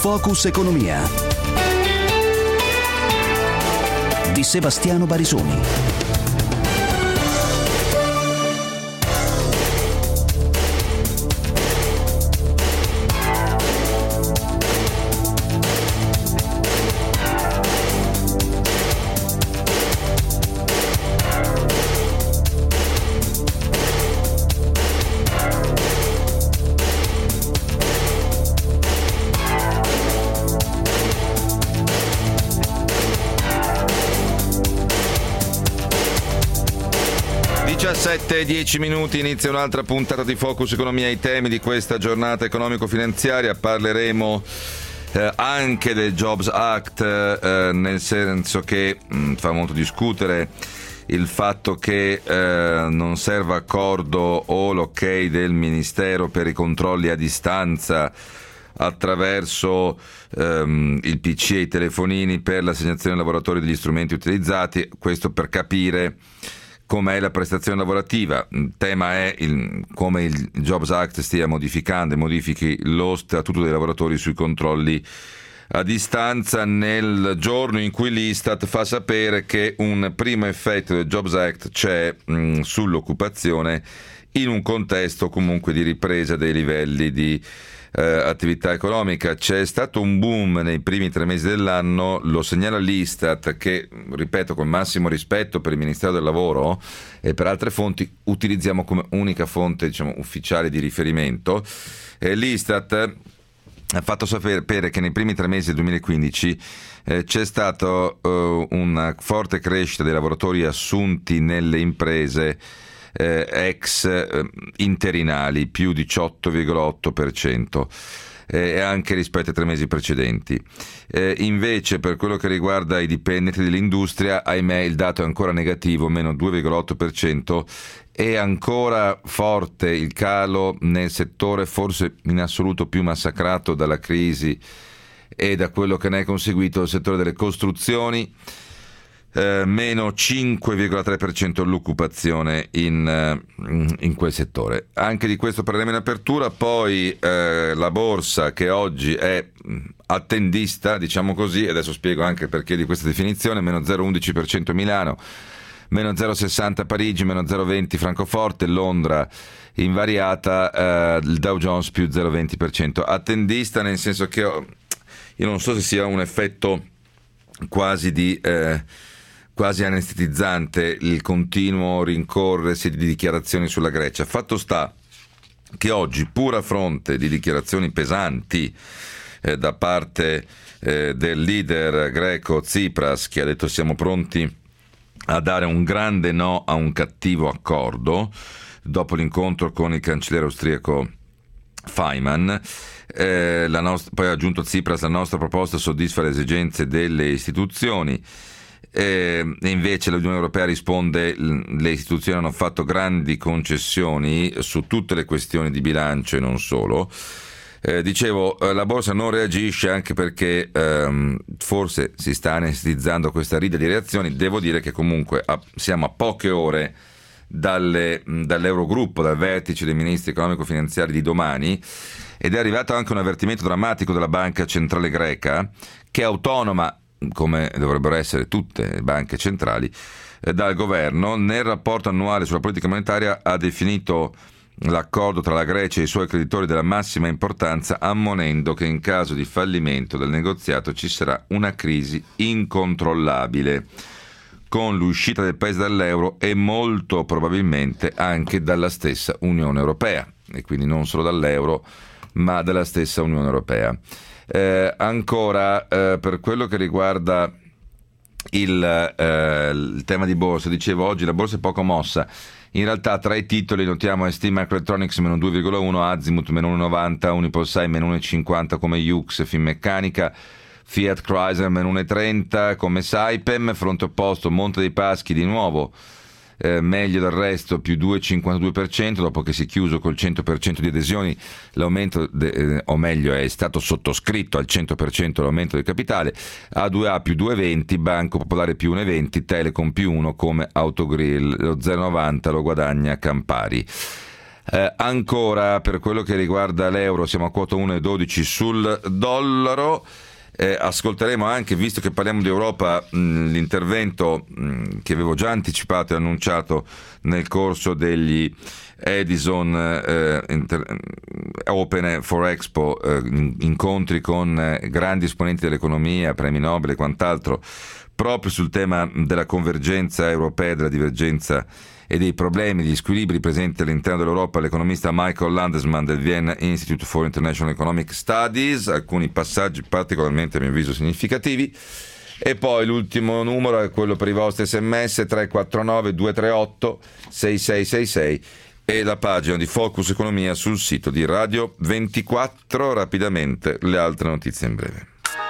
Focus Economia di Sebastiano Barisoni. e 10 minuti, inizia un'altra puntata di Focus Economia. I temi di questa giornata economico-finanziaria: parleremo anche del Jobs Act, nel senso che fa molto discutere il fatto che non serva accordo o l'ok del Ministero per i controlli a distanza attraverso il PC e i telefonini per l'assegnazione ai lavoratori degli strumenti utilizzati. Questo per capire com'è la prestazione lavorativa. Il tema è come il Jobs Act stia modificando e modifichi lo statuto dei lavoratori sui controlli a distanza, nel giorno in cui l'Istat fa sapere che un primo effetto del Jobs Act c'è sull'occupazione in un contesto comunque di ripresa dei livelli di attività economica. C'è stato un boom nei primi 3 mesi dell'anno, lo segnala l'Istat, che, ripeto, con massimo rispetto per il Ministero del Lavoro e per altre fonti, utilizziamo come unica fonte, ufficiale di riferimento. L'Istat ha fatto sapere che nei primi 3 mesi del 2015 c'è stata una forte crescita dei lavoratori assunti nelle imprese ex interinali, più 18,8%, anche rispetto ai 3 mesi precedenti. Invece, per quello che riguarda i dipendenti dell'industria, ahimè, il dato è ancora negativo, meno 2,8%. È ancora forte il calo nel settore forse in assoluto più massacrato dalla crisi e da quello che ne è conseguito, il settore delle costruzioni. Meno 5,3% l'occupazione in quel settore. Anche di questo parleremo in apertura. Poi la borsa, che oggi è attendista, diciamo così, e adesso spiego anche perché di questa definizione: meno 0,11% Milano, meno 0,60 Parigi, meno 0,20 Francoforte, Londra invariata, il Dow Jones più 0,20%. Attendista nel senso che io non so se sia un effetto quasi anestetizzante il continuo rincorrersi di dichiarazioni sulla Grecia. Fatto sta che oggi, pur a fronte di dichiarazioni pesanti da parte del leader greco Tsipras, che ha detto siamo pronti a dare un grande no a un cattivo accordo, dopo l'incontro con il cancelliere austriaco Faymann, poi ha aggiunto Tsipras: la nostra proposta soddisfa le esigenze delle istituzioni. E invece l'Unione Europea risponde: le istituzioni hanno fatto grandi concessioni su tutte le questioni di bilancio e non solo. Dicevo, la borsa non reagisce anche perché forse si sta anestetizzando questa rida di reazioni. Devo dire che comunque siamo a poche ore dall'Eurogruppo, dal vertice dei ministri economico-finanziari di domani, ed è arrivato anche un avvertimento drammatico della Banca Centrale Greca, che è autonoma, come dovrebbero essere tutte le banche centrali, dal governo. Nel rapporto annuale sulla politica monetaria ha definito l'accordo tra la Grecia e i suoi creditori della massima importanza, ammonendo che in caso di fallimento del negoziato ci sarà una crisi incontrollabile, con l'uscita del paese dall'euro e molto probabilmente anche dalla stessa Unione Europea, e quindi non solo dall'euro ma dalla stessa Unione Europea. Ancora, per quello che riguarda il tema di borsa, dicevo, oggi la borsa è poco mossa. In realtà tra i titoli notiamo ST Microelectronics meno 2,1, Azimut meno 1,90, Unipol meno 1,50 come Yux, Finmeccanica, Fiat Chrysler meno 1,30 come Saipem. Fronte opposto Monte dei Paschi di nuovo meglio del resto, più 2,52%, dopo che si è chiuso col 100% di adesioni. L'aumento o meglio è stato sottoscritto al 100% l'aumento del capitale. A2A più 2,20, Banco Popolare più 1,20, Telecom più 1 come Autogrill. Lo 0,90 lo guadagna Campari. Ancora per quello che riguarda l'euro siamo a quota 1,12 sul dollaro. Ascolteremo anche, visto che parliamo di Europa, l'intervento che avevo già anticipato e annunciato nel corso degli Edison Open for Expo, incontri con grandi esponenti dell'economia, premi Nobel e quant'altro, proprio sul tema della convergenza europea, della divergenza e dei problemi, degli squilibri presenti all'interno dell'Europa. L'economista Michael Landesman del Vienna Institute for International Economic Studies, alcuni passaggi particolarmente a mio avviso significativi. E poi l'ultimo numero è quello per i vostri sms, 349 238 6666, e la pagina di Focus Economia sul sito di Radio 24. Rapidamente le altre notizie in breve.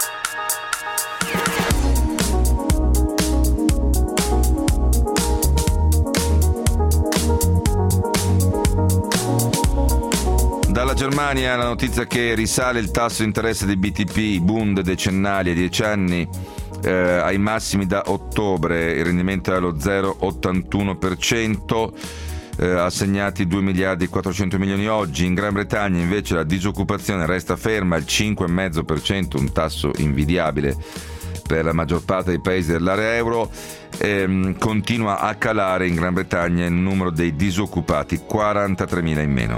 Dalla Germania la notizia che risale il tasso di interesse dei BTP, Bund decennali a 10 anni, ai massimi da ottobre. Il rendimento è allo 0,81%, assegnati 2 miliardi e 400 milioni oggi. In Gran Bretagna invece la disoccupazione resta ferma al 5,5%, un tasso invidiabile per la maggior parte dei paesi dell'area euro. Continua a calare in Gran Bretagna il numero dei disoccupati, 43.000 in meno.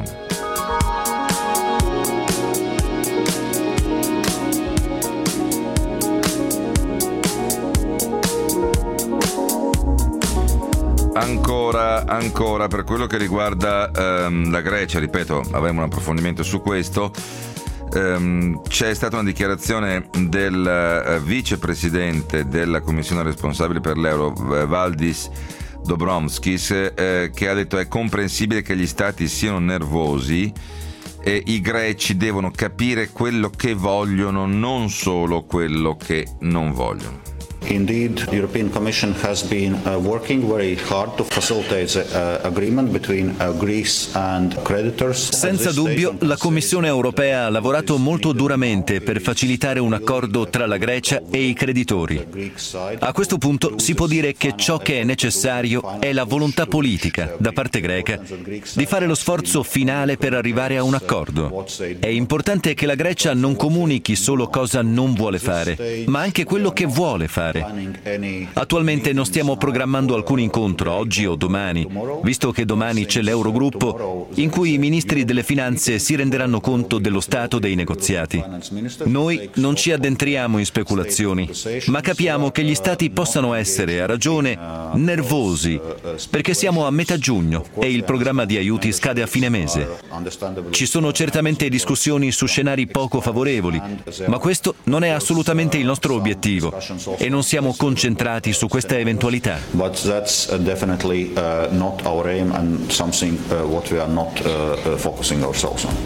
Ancora per quello che riguarda la Grecia, ripeto, avremo un approfondimento su questo. C'è stata una dichiarazione del vicepresidente della commissione responsabile per l'euro, Valdis Dombrovskis, che ha detto: è comprensibile che gli stati siano nervosi e i greci devono capire quello che vogliono, non solo quello che non vogliono. Indeed, the European Commission has been working very hard to facilitate the agreement between Greece and creditors. Senza dubbio, la Commissione europea ha lavorato molto duramente per facilitare un accordo tra la Grecia e i creditori. A questo punto si può dire che ciò che è necessario è la volontà politica da parte greca di fare lo sforzo finale per arrivare a un accordo. È importante che la Grecia non comunichi solo cosa non vuole fare, ma anche quello che vuole fare. Attualmente non stiamo programmando alcun incontro oggi o domani, visto che domani c'è l'Eurogruppo in cui i ministri delle finanze si renderanno conto dello stato dei negoziati. Noi non ci addentriamo in speculazioni, ma capiamo che gli stati possano essere, a ragione, nervosi, perché siamo a metà giugno e il programma di aiuti scade a fine mese. Ci sono certamente discussioni su scenari poco favorevoli, ma questo non è assolutamente il nostro obiettivo e non siamo concentrati su questa eventualità. But that's definitely not our aim and something what we are not focusing ourselves on.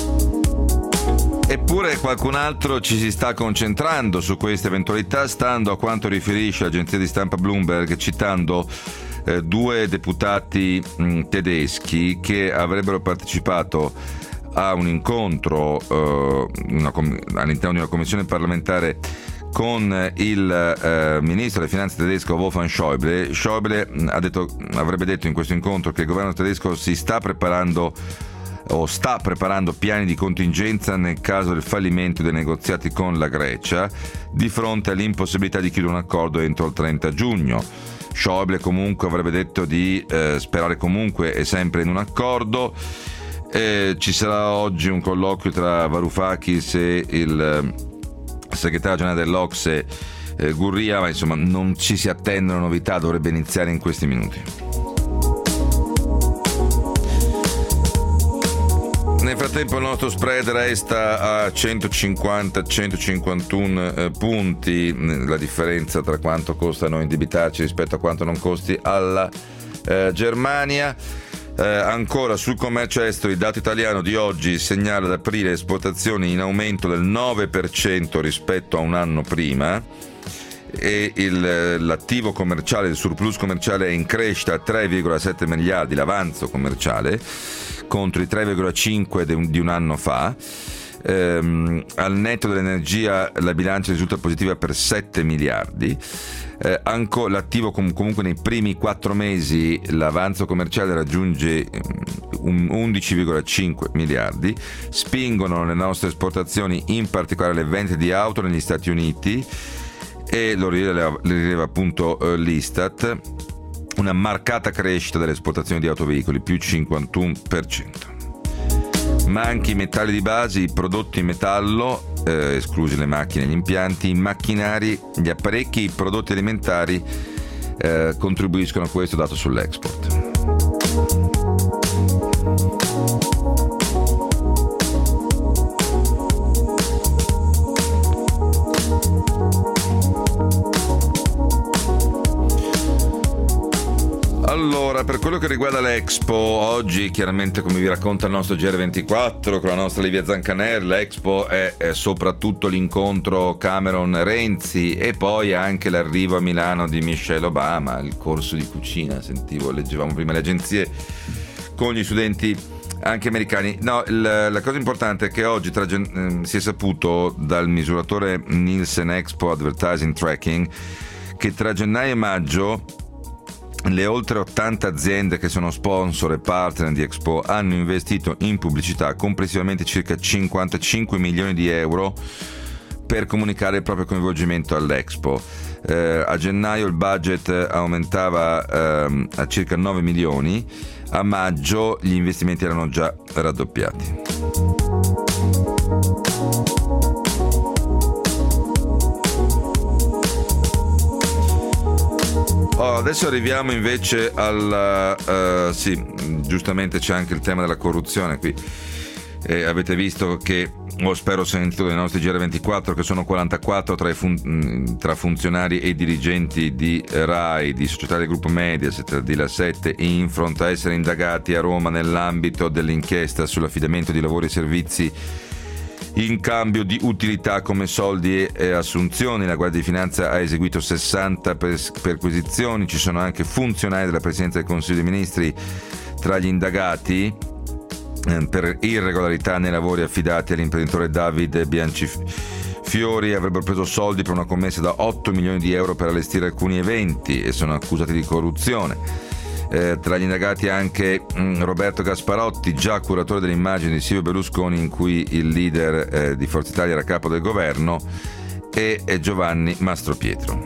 Eppure qualcun altro ci si sta concentrando su queste eventualità, stando a quanto riferisce l'agenzia di stampa Bloomberg, citando due deputati tedeschi che avrebbero partecipato a un incontro all'interno di una commissione parlamentare con il ministro delle finanze tedesco Wolfgang Schäuble. Schäuble avrebbe detto in questo incontro che il governo tedesco sta preparando piani di contingenza nel caso del fallimento dei negoziati con la Grecia, di fronte all'impossibilità di chiudere un accordo entro il 30 giugno. Schäuble comunque avrebbe detto di sperare comunque e sempre in un accordo. Ci sarà oggi un colloquio tra Varoufakis e il segretario generale dell'Ocse Gurria, ma insomma non ci si attendono novità, dovrebbe iniziare in questi minuti. Nel frattempo il nostro spread resta a 150-151 punti, la differenza tra quanto costa a noi indebitarci rispetto a quanto non costi alla Germania. Ancora sul commercio estero, il dato italiano di oggi segnala ad aprile esportazioni in aumento del 9% rispetto a un anno prima, e l'attivo commerciale, il surplus commerciale è in crescita a 3,7 miliardi, l'avanzo commerciale, contro i 3,5 di un anno fa. Al netto dell'energia la bilancia risulta positiva per 7 miliardi. L'attivo comunque nei primi 4 mesi l'avanzo commerciale raggiunge 11,5 miliardi. Spingono le nostre esportazioni, in particolare le vendite di auto negli Stati Uniti, e lo rileva appunto l'Istat, una marcata crescita delle esportazioni di autoveicoli, più 51%. Ma anche i metalli di base, i prodotti in metallo, esclusi le macchine e gli impianti, i macchinari, gli apparecchi, i prodotti alimentari contribuiscono a questo dato sull'export. Allora, per quello che riguarda l'Expo, oggi chiaramente, come vi racconta il nostro GR24 con la nostra Livia Zancanelli, l'Expo è soprattutto l'incontro Cameron-Renzi e poi anche l'arrivo a Milano di Michelle Obama, il corso di cucina, leggevamo prima le agenzie con gli studenti anche americani. No, la cosa importante è che oggi si è saputo dal misuratore Nielsen Expo Advertising Tracking che tra gennaio e maggio le oltre 80 aziende che sono sponsor e partner di Expo hanno investito in pubblicità complessivamente circa 55 milioni di euro per comunicare il proprio coinvolgimento all'Expo. A gennaio il budget aumentava a circa 9 milioni, a maggio gli investimenti erano già raddoppiati. Adesso arriviamo invece giustamente c'è anche il tema della corruzione qui. Avete visto che, o spero sentito dai nostri GR24, che sono 44 tra funzionari e dirigenti di RAI, di società del gruppo Mediaset, di La7 e Infront a essere indagati a Roma nell'ambito dell'inchiesta sull'affidamento di lavori e servizi in cambio di utilità come soldi e assunzioni. La Guardia di Finanza ha eseguito 60 perquisizioni. Ci sono anche funzionari della Presidenza del Consiglio dei Ministri tra gli indagati per irregolarità nei lavori affidati all'imprenditore Davide Biancifiori. Avrebbero preso soldi per una commessa da 8 milioni di euro per allestire alcuni eventi e sono accusati di corruzione. Tra gli indagati anche Roberto Gasparotti, già curatore delle immagini di Silvio Berlusconi in cui il leader di Forza Italia era capo del governo, e Giovanni Mastropietro.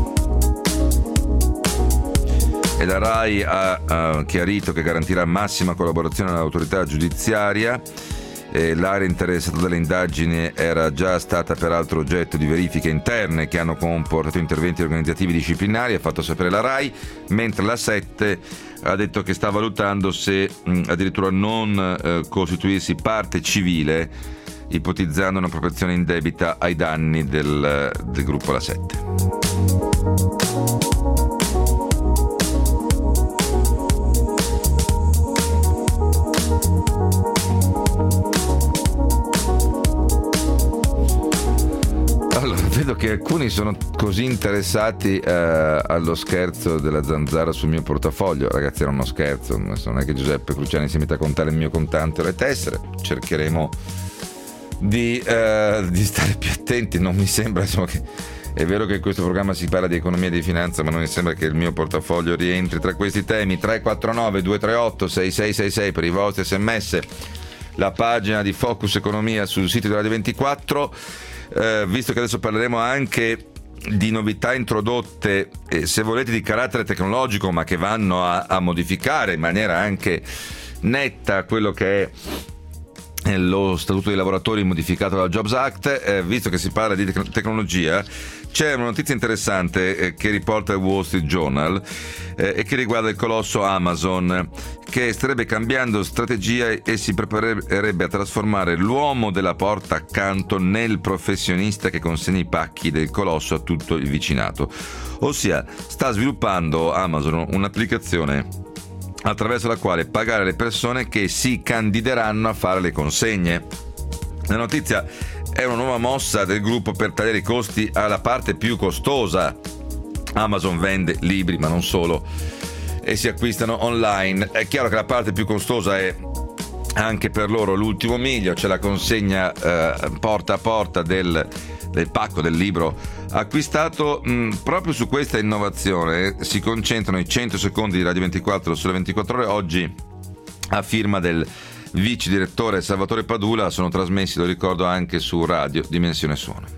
E la RAI ha chiarito che garantirà massima collaborazione all'autorità giudiziaria. L'area interessata dalle indagini era già stata peraltro oggetto di verifiche interne che hanno comportato interventi organizzativi disciplinari, ha fatto sapere la RAI, mentre la 7 ha detto che sta valutando se addirittura non costituirsi parte civile, ipotizzando una protezione indebita ai danni del gruppo La 7. Vedo che alcuni sono così interessati allo scherzo della zanzara sul mio portafoglio. Ragazzi, era uno scherzo, non è che Giuseppe Cruciani si metta a contare il mio contante o le tessere. Cercheremo di stare più attenti. Non mi sembra, insomma, che è vero che in questo programma si parla di economia e di finanza, ma non mi sembra che il mio portafoglio rientri tra questi temi. 349 238 6666 per i vostri sms, la pagina di Focus Economia sul sito di Radio 24. Visto che adesso parleremo anche di novità introdotte, se volete di carattere tecnologico, ma che vanno a modificare in maniera anche netta quello che è lo Statuto dei lavoratori modificato dalla Jobs Act, visto che si parla di tecnologia, c'è una notizia interessante che riporta il Wall Street Journal e che riguarda il colosso Amazon, che starebbe cambiando strategia e si preparerebbe a trasformare l'uomo della porta accanto nel professionista che consegna i pacchi del colosso a tutto il vicinato. Ossia, sta sviluppando Amazon un'applicazione attraverso la quale pagare le persone che si candideranno a fare le consegne. La notizia è una nuova mossa del gruppo per tagliare i costi alla parte più costosa. Amazon vende libri, ma non solo, e si acquistano online. È chiaro che la parte più costosa è anche per loro l'ultimo miglio, c'è la consegna porta a porta del pacco del libro acquistato. Proprio su questa innovazione si concentrano i 100 secondi di Radio 24 sulle 24 ore. Oggi, a firma del vice direttore Salvatore Padula, sono trasmessi, lo ricordo, anche su Radio Dimensione Suono.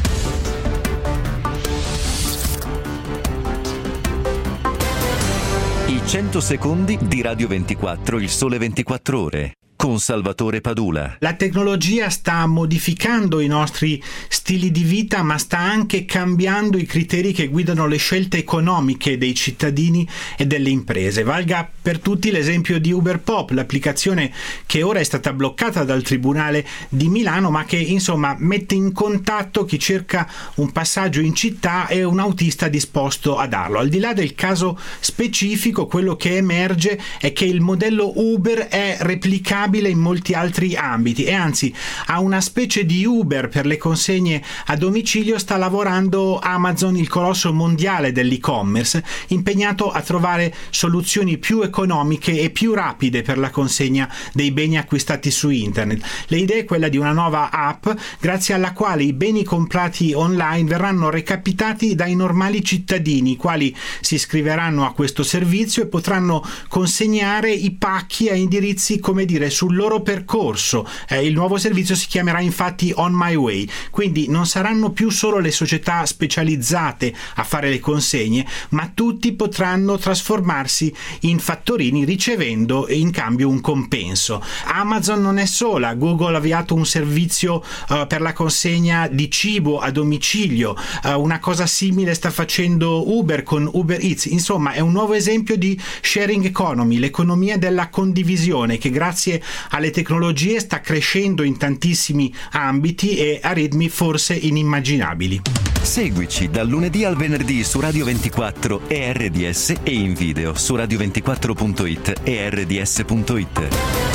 I 100 secondi di Radio 24, il sole 24 ore. Con Salvatore Padula. La tecnologia sta modificando i nostri stili di vita, ma sta anche cambiando i criteri che guidano le scelte economiche dei cittadini e delle imprese. Valga per tutti l'esempio di Uberpop, l'applicazione che ora è stata bloccata dal Tribunale di Milano, ma che insomma mette in contatto chi cerca un passaggio in città e un autista disposto a darlo. Al di là del caso specifico, quello che emerge è che il modello Uber è replicabile in molti altri ambiti e anzi a una specie di Uber per le consegne a domicilio sta lavorando Amazon, il colosso mondiale dell'e-commerce, impegnato a trovare soluzioni più economiche e più rapide per la consegna dei beni acquistati su internet. L'idea è quella di una nuova app grazie alla quale i beni comprati online verranno recapitati dai normali cittadini, i quali si iscriveranno a questo servizio e potranno consegnare i pacchi a indirizzi, come dire, sul loro percorso. Il nuovo servizio si chiamerà infatti On My Way, quindi non saranno più solo le società specializzate a fare le consegne, ma tutti potranno trasformarsi in fattorini ricevendo in cambio un compenso. Amazon non è sola, Google ha avviato un servizio per la consegna di cibo a domicilio, una cosa simile sta facendo Uber con Uber Eats. Insomma, è un nuovo esempio di sharing economy, l'economia della condivisione, che grazie alle tecnologie sta crescendo in tantissimi ambiti e a ritmi forse inimmaginabili. Seguici dal lunedì al venerdì su Radio 24 e RDS e in video su radio24.it e rds.it.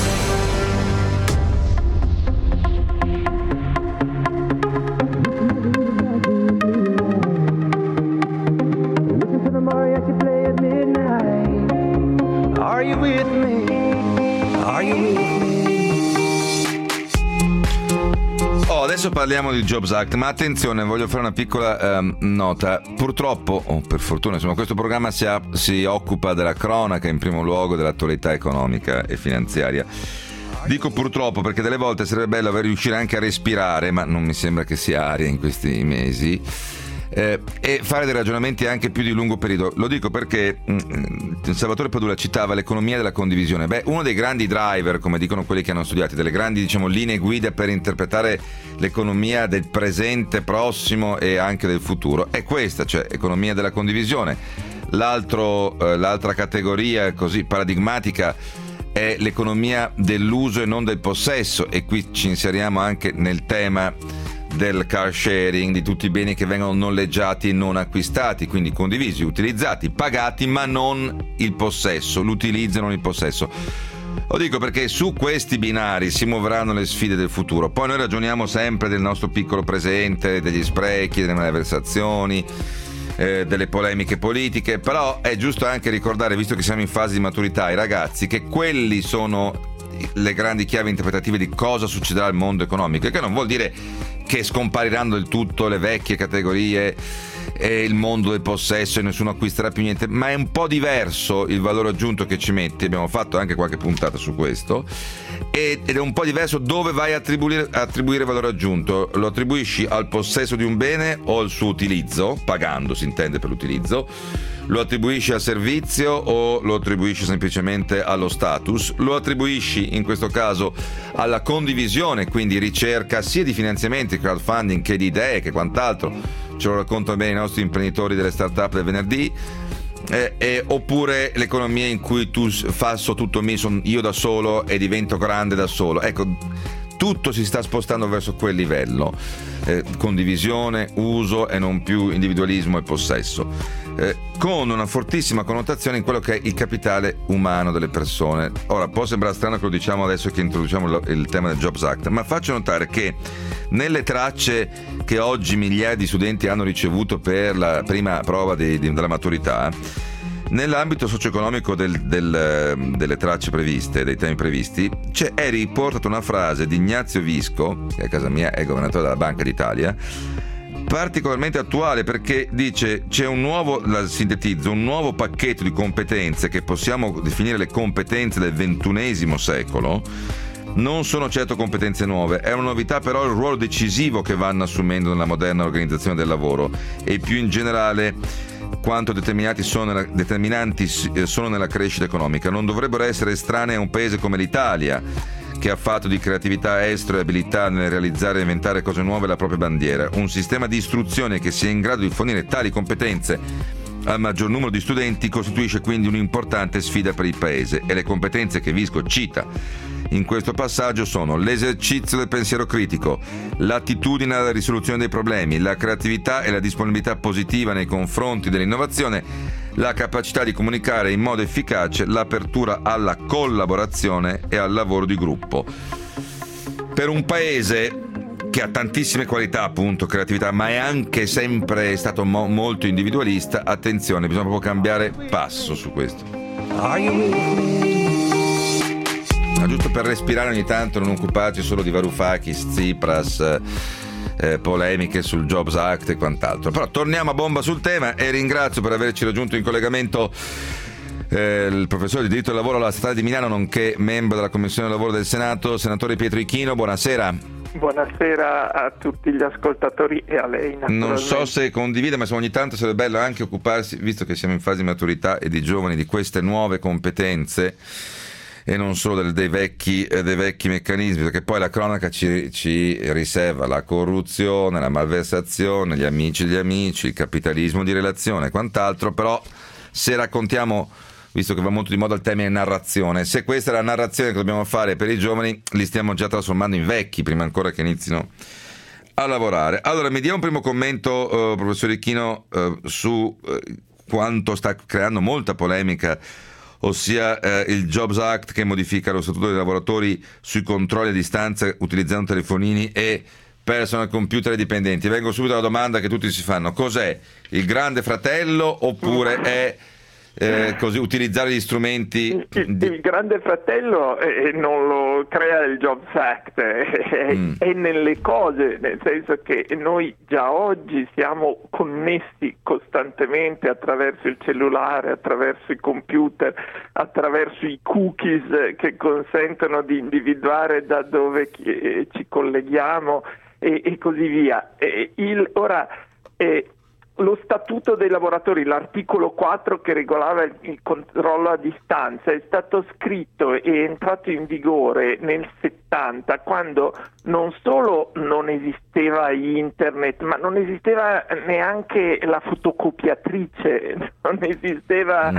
Adesso parliamo di Jobs Act, ma attenzione, voglio fare una piccola nota. Purtroppo, o per fortuna, insomma, questo programma si occupa della cronaca, in primo luogo dell'attualità economica e finanziaria. Dico purtroppo perché delle volte sarebbe bello riuscire anche a respirare, ma non mi sembra che sia aria in questi mesi, e fare dei ragionamenti anche più di lungo periodo. Lo dico perché Salvatore Padula citava l'economia della condivisione. Uno dei grandi driver, come dicono quelli che hanno studiato, delle grandi, diciamo, linee guida per interpretare l'economia del presente, prossimo e anche del futuro è questa, cioè economia della condivisione. L'altra categoria così paradigmatica è l'economia dell'uso e non del possesso, e qui ci inseriamo anche nel tema del car sharing, di tutti i beni che vengono noleggiati e non acquistati, quindi condivisi, utilizzati, pagati, ma non il possesso, l'utilizzo e non il possesso. Lo dico perché su questi binari si muoveranno le sfide del futuro. Poi noi ragioniamo sempre del nostro piccolo presente, degli sprechi, delle malversazioni, delle polemiche politiche, però è giusto anche ricordare, visto che siamo in fase di maturità, ai ragazzi che quelli sono le grandi chiavi interpretative di cosa succederà al mondo economico, che non vuol dire che scompariranno del tutto le vecchie categorie e il mondo del possesso e nessuno acquisterà più niente, ma è un po' diverso il valore aggiunto che ci metti. Abbiamo fatto anche qualche puntata su questo, ed è un po' diverso dove vai a attribuire valore aggiunto. Lo attribuisci al possesso di un bene o al suo utilizzo, pagando si intende per l'utilizzo, lo attribuisci al servizio o lo attribuisci semplicemente allo status, lo attribuisci in questo caso alla condivisione, quindi ricerca sia di finanziamenti, crowdfunding, che di idee, che quant'altro. Ce lo raccontano bene i nostri imprenditori delle start-up del venerdì, oppure l'economia in cui tu faccio tutto me, sono io da solo e divento grande da solo. Ecco, tutto si sta spostando verso quel livello, condivisione, uso e non più individualismo e possesso, con una fortissima connotazione in quello che è il capitale umano delle persone. Ora, può sembrare strano che lo diciamo adesso che introduciamo il tema del Jobs Act, ma faccio notare che nelle tracce che oggi migliaia di studenti hanno ricevuto per la prima prova della maturità, Nell'ambito socio-economico delle tracce previste, dei temi previsti, è riportata una frase di Ignazio Visco, che a casa mia è governatore della Banca d'Italia, particolarmente attuale, perché dice c'è un nuovo pacchetto di competenze che possiamo definire le competenze del XXI secolo. Non sono certo competenze nuove, è una novità però il ruolo decisivo che vanno assumendo nella moderna organizzazione del lavoro e più in generale quanto determinanti sono nella crescita economica. Non dovrebbero essere estranei a un paese come l'Italia, che ha fatto di creatività estro e abilità nel realizzare e inventare cose nuove la propria bandiera. Un sistema di istruzione che sia in grado di fornire tali competenze al maggior numero di studenti costituisce quindi un'importante sfida per il paese, e le competenze che Visco cita in questo passaggio sono l'esercizio del pensiero critico, l'attitudine alla risoluzione dei problemi, la creatività e la disponibilità positiva nei confronti dell'innovazione, la capacità di comunicare in modo efficace, l'apertura alla collaborazione e al lavoro di gruppo. Per un paese che ha tantissime qualità, appunto, creatività, ma è anche sempre stato molto individualista, attenzione, bisogna proprio cambiare passo su questo. Giusto per respirare ogni tanto, non occuparci solo di Varoufakis, Tsipras, polemiche sul Jobs Act e quant'altro. Però torniamo a bomba sul tema e ringrazio per averci raggiunto in collegamento il professore di diritto del lavoro alla Statale di Milano, nonché membro della Commissione del Lavoro del Senato, senatore Pietro Ichino. Buonasera. Buonasera a tutti gli ascoltatori e a lei. Non so se condivide, ma ogni tanto sarebbe bello anche occuparsi, visto che siamo in fase di maturità e di giovani, di queste nuove competenze e non solo dei vecchi meccanismi, perché poi la cronaca ci riserva la corruzione, la malversazione, gli amici degli amici, il capitalismo di relazione e quant'altro. Però se raccontiamo, visto che va molto di moda il termine narrazione, se questa è la narrazione che dobbiamo fare per i giovani, li stiamo già trasformando in vecchi prima ancora che inizino a lavorare. Allora, mi dia un primo commento, professor Ichino, su quanto sta creando molta polemica, ossia il Jobs Act che modifica lo statuto dei lavoratori sui controlli a distanza utilizzando telefonini e personal computer dipendenti. Vengo subito alla domanda che tutti si fanno: cos'è? Il grande fratello oppure è così utilizzare gli strumenti? Il grande fratello non lo crea il Jobs Act, è nelle cose, nel senso che noi già oggi siamo connessi costantemente attraverso il cellulare, attraverso i computer, attraverso i cookies che consentono di individuare da dove ci colleghiamo e così via. Lo Statuto dei lavoratori, l'articolo 4 che regolava il controllo a distanza, è stato scritto e entrato in vigore nel 70, quando non solo non esisteva internet, ma non esisteva neanche la fotocopiatrice, non esisteva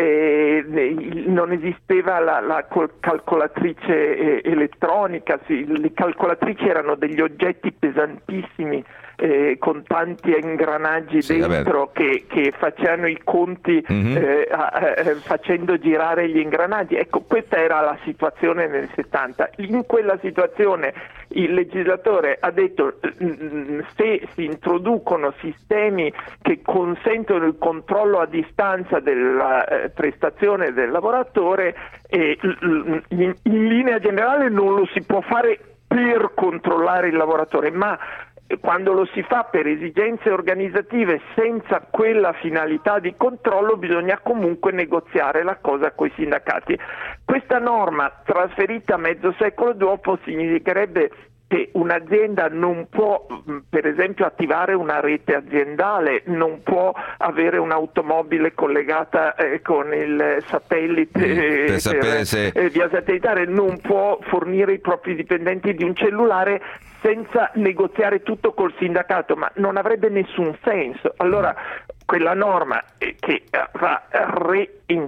la calcolatrice elettronica. Le calcolatrici erano degli oggetti pesantissimi con tanti ingranaggi dentro che facevano i conti facendo girare gli ingranaggi. Ecco, questa era la situazione nel 70. In quella situazione il legislatore ha detto: se si introducono sistemi che consentono il controllo a distanza della prestazione del lavoratore, in linea generale non lo si può fare per controllare il lavoratore, ma quando lo si fa per esigenze organizzative senza quella finalità di controllo, bisogna comunque negoziare la cosa coi sindacati. Questa norma, trasferita mezzo secolo dopo, significherebbe che un'azienda non può, per esempio, attivare una rete aziendale, non può avere un'automobile collegata con il satellite via satellitare, non può fornire i propri dipendenti di un cellulare senza negoziare tutto col sindacato, ma non avrebbe nessun senso. Allora quella norma che va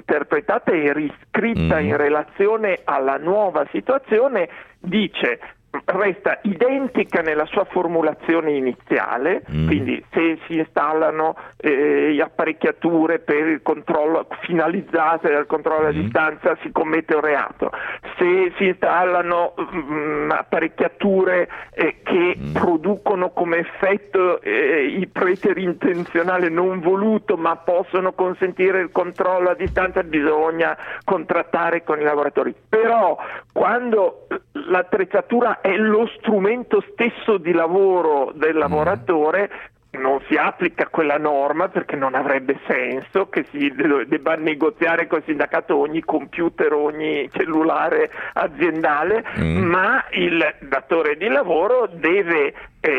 reinterpretata e riscritta in relazione alla nuova situazione dice: resta identica nella sua formulazione iniziale, quindi se si installano apparecchiature per il controllo finalizzate al controllo a distanza si commette un reato, se si installano apparecchiature che producono come effetto il preterintenzionale non voluto ma possono consentire il controllo a distanza, bisogna contrattare con i lavoratori. Però quando l'attrezzatura è lo strumento stesso di lavoro del lavoratore, non si applica quella norma, perché non avrebbe senso che si debba negoziare col sindacato ogni computer, ogni cellulare aziendale, ma il datore di lavoro deve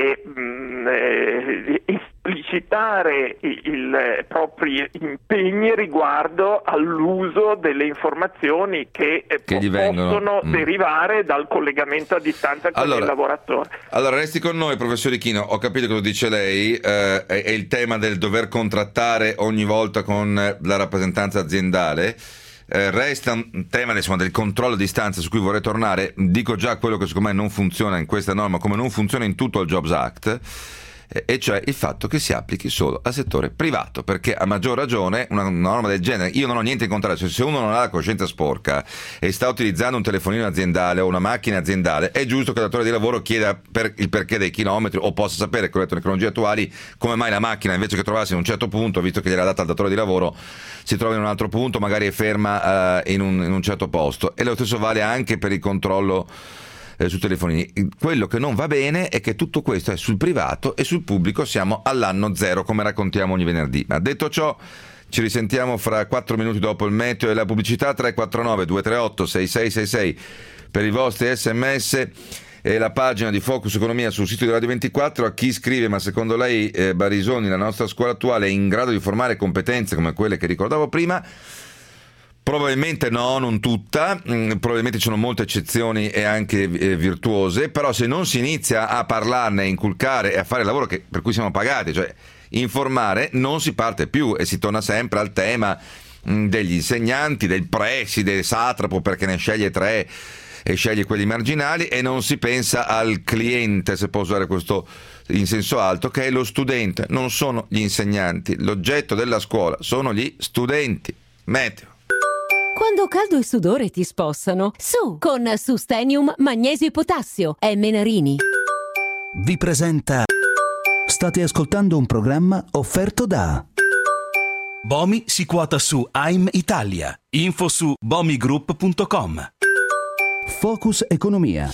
esplicitare i propri impegni riguardo all'uso delle informazioni che possono derivare dal collegamento a distanza con il lavoratore. Allora, resti con noi, professor Ichino. Ho capito cosa dice lei, è il tema del dover contrattare ogni volta con la rappresentanza aziendale. Resta un tema del controllo a distanza su cui vorrei tornare. Dico già quello che secondo me non funziona in questa norma, come non funziona in tutto il Jobs Act, e cioè il fatto che si applichi solo al settore privato, perché a maggior ragione una norma del genere, io non ho niente in contrario, se uno non ha la coscienza sporca e sta utilizzando un telefonino aziendale o una macchina aziendale, è giusto che il datore di lavoro chieda il perché dei chilometri, o possa sapere con le tecnologie attuali come mai la macchina, invece che trovarsi in un certo punto, visto che gliel'ha data al datore di lavoro, si trova in un altro punto, magari è ferma in un certo posto. E lo stesso vale anche per il controllo su telefonini. Quello che non va bene è che tutto questo è sul privato e sul pubblico siamo all'anno zero, come raccontiamo ogni venerdì. Ma detto ciò, ci risentiamo fra 4 minuti dopo il meteo e la pubblicità. 349 238 6666 per i vostri sms e la pagina di Focus Economia sul sito di Radio 24. A chi scrive: ma secondo lei Barisoni, la nostra scuola attuale, è in grado di formare competenze come quelle che ricordavo prima? Probabilmente no, non tutta, probabilmente ci sono molte eccezioni e anche virtuose, però se non si inizia a parlarne, a inculcare e a fare il lavoro per cui siamo pagati, cioè informare, non si parte più e si torna sempre al tema degli insegnanti, del preside, del satrapo, perché ne sceglie 3 e sceglie quelli marginali, e non si pensa al cliente, se posso usare questo in senso alto, che è lo studente, non sono gli insegnanti. L'oggetto della scuola sono gli studenti. Meteo. Quando caldo e sudore ti spossano, su con Sustenium Magnesio e Potassio, M. Narini. Vi presenta. State ascoltando un programma offerto da BOMI si quota su AIM Italia. Info su bomigroup.com. Focus Economia.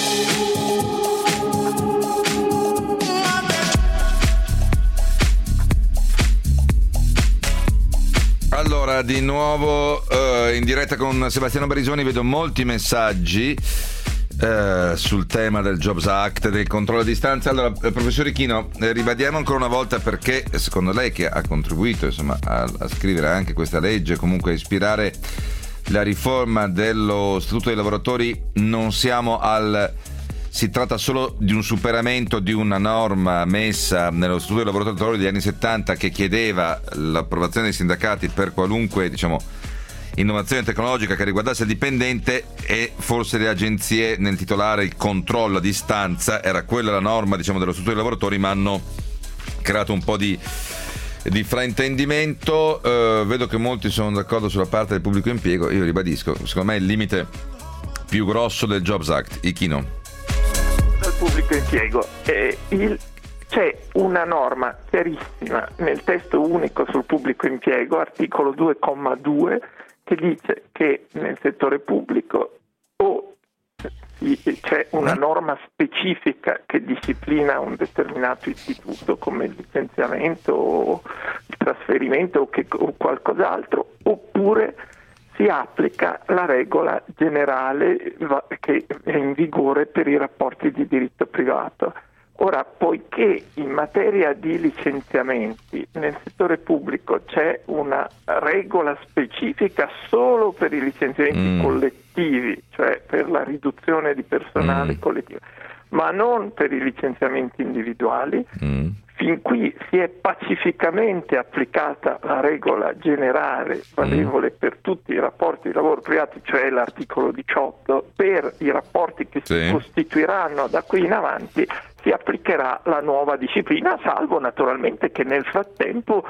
Allora, di nuovo in diretta con Sebastiano Barisoni. Vedo molti messaggi sul tema del Jobs Act, del controllo a distanza. Allora, professor Ichino, ribadiamo ancora una volta perché secondo lei, che ha contribuito insomma a scrivere anche questa legge, comunque a ispirare la riforma dello Statuto dei lavoratori, non siamo si tratta solo di un superamento di una norma messa nello Statuto dei lavoratori degli anni 70 che chiedeva l'approvazione dei sindacati per qualunque, innovazione tecnologica che riguardasse il dipendente, e forse le agenzie nel titolare il controllo a distanza. Era quella la norma, dello Statuto dei lavoratori, ma hanno creato un po' di fraintendimento. Vedo che molti sono d'accordo sulla parte del pubblico impiego. Io ribadisco, secondo me è il limite più grosso del Jobs Act. Ichino. Dal pubblico impiego c'è una norma chiarissima nel testo unico sul pubblico impiego, articolo 2,2, che dice che nel settore pubblico c'è una norma specifica che disciplina un determinato istituto, come il licenziamento o il trasferimento o qualcos'altro, oppure si applica la regola generale che è in vigore per i rapporti di diritto privato. Ora, poiché in materia di licenziamenti nel settore pubblico c'è una regola specifica solo per i licenziamenti collettivi, cioè per la riduzione di personale collettivo, ma non per i licenziamenti individuali, Fin qui si è pacificamente applicata la regola generale valevole per tutti i rapporti di lavoro privati, cioè l'articolo 18. Per i rapporti che si costituiranno da qui in avanti si applicherà la nuova disciplina, salvo naturalmente che nel frattempo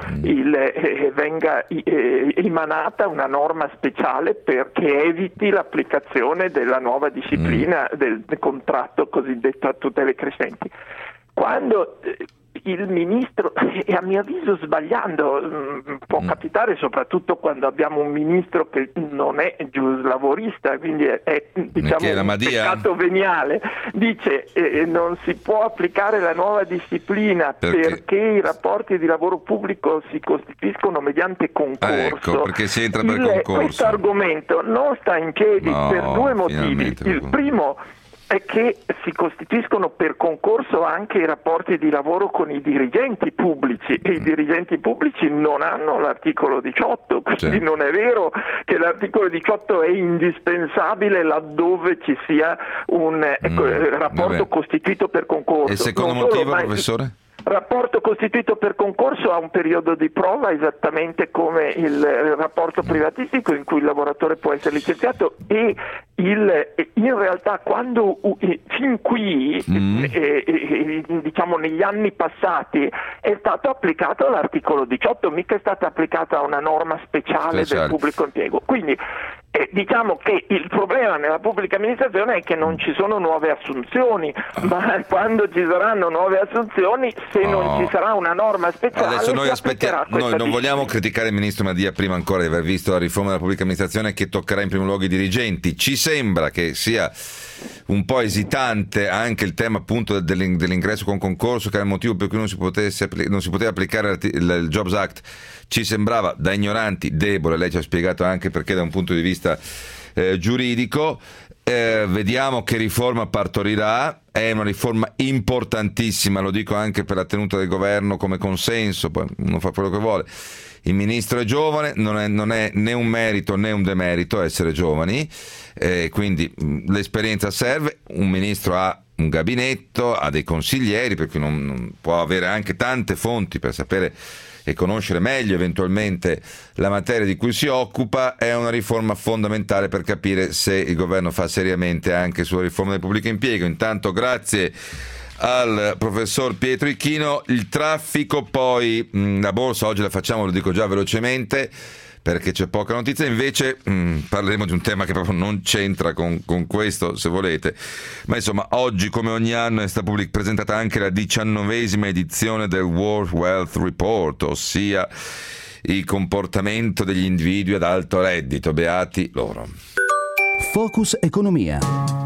venga emanata una norma speciale che eviti l'applicazione della nuova disciplina del contratto cosiddetto a tutele crescenti. Quando il ministro, e a mio avviso sbagliando, può capitare soprattutto quando abbiamo un ministro che non è giuslavorista, quindi è diciamo un peccato veniale, dice non si può applicare la nuova disciplina perché i rapporti di lavoro pubblico si costituiscono mediante concorso. Ecco, perché si entra per concorso. Questo argomento non sta in piedi per due motivi. Il primo è che si costituiscono per concorso anche i rapporti di lavoro con i dirigenti pubblici, e i dirigenti pubblici non hanno l'articolo 18, quindi non è vero che l'articolo 18 è indispensabile laddove ci sia un rapporto costituito per concorso. E il secondo motivo, professore? Rapporto costituito per concorso ha un periodo di prova esattamente come il rapporto privatistico in cui il lavoratore può essere licenziato, e in realtà quando fin qui diciamo negli anni passati è stato applicato l'articolo 18, mica è stata applicata una norma speciale del pubblico impiego. Quindi diciamo che il problema nella pubblica amministrazione è che non ci sono nuove assunzioni, ma quando ci saranno nuove assunzioni, se non ci sarà una norma speciale, adesso noi aspettiamo, noi non vogliamo criticare il ministro Madia prima ancora di aver visto la riforma della pubblica amministrazione che toccherà in primo luogo i dirigenti. Ci sembra che sia un po' esitante anche il tema appunto dell'ingresso con concorso, che era il motivo per cui non si poteva applicare il Jobs Act. Ci sembrava da ignoranti debole, lei ci ha spiegato anche perché da un punto di vista giuridico. Vediamo che riforma partorirà, è una riforma importantissima, lo dico anche per la tenuta del governo come consenso, poi uno fa quello che vuole. Il ministro è giovane, non è né un merito né un demerito essere giovani, quindi l'esperienza serve, un ministro ha un gabinetto, ha dei consiglieri, per cui non può avere anche tante fonti per sapere e conoscere meglio eventualmente la materia di cui si occupa. È una riforma fondamentale per capire se il governo fa seriamente anche sulla riforma del pubblico impiego. Intanto grazie al professor Pietro Ichino. Il traffico, poi la borsa oggi la facciamo, lo dico già velocemente perché c'è poca notizia, invece parleremo di un tema che proprio non c'entra con questo, se volete, ma insomma oggi come ogni anno è stata presentata anche la 19ª edizione del World Wealth Report, ossia il comportamento degli individui ad alto reddito, beati loro. Focus Economia.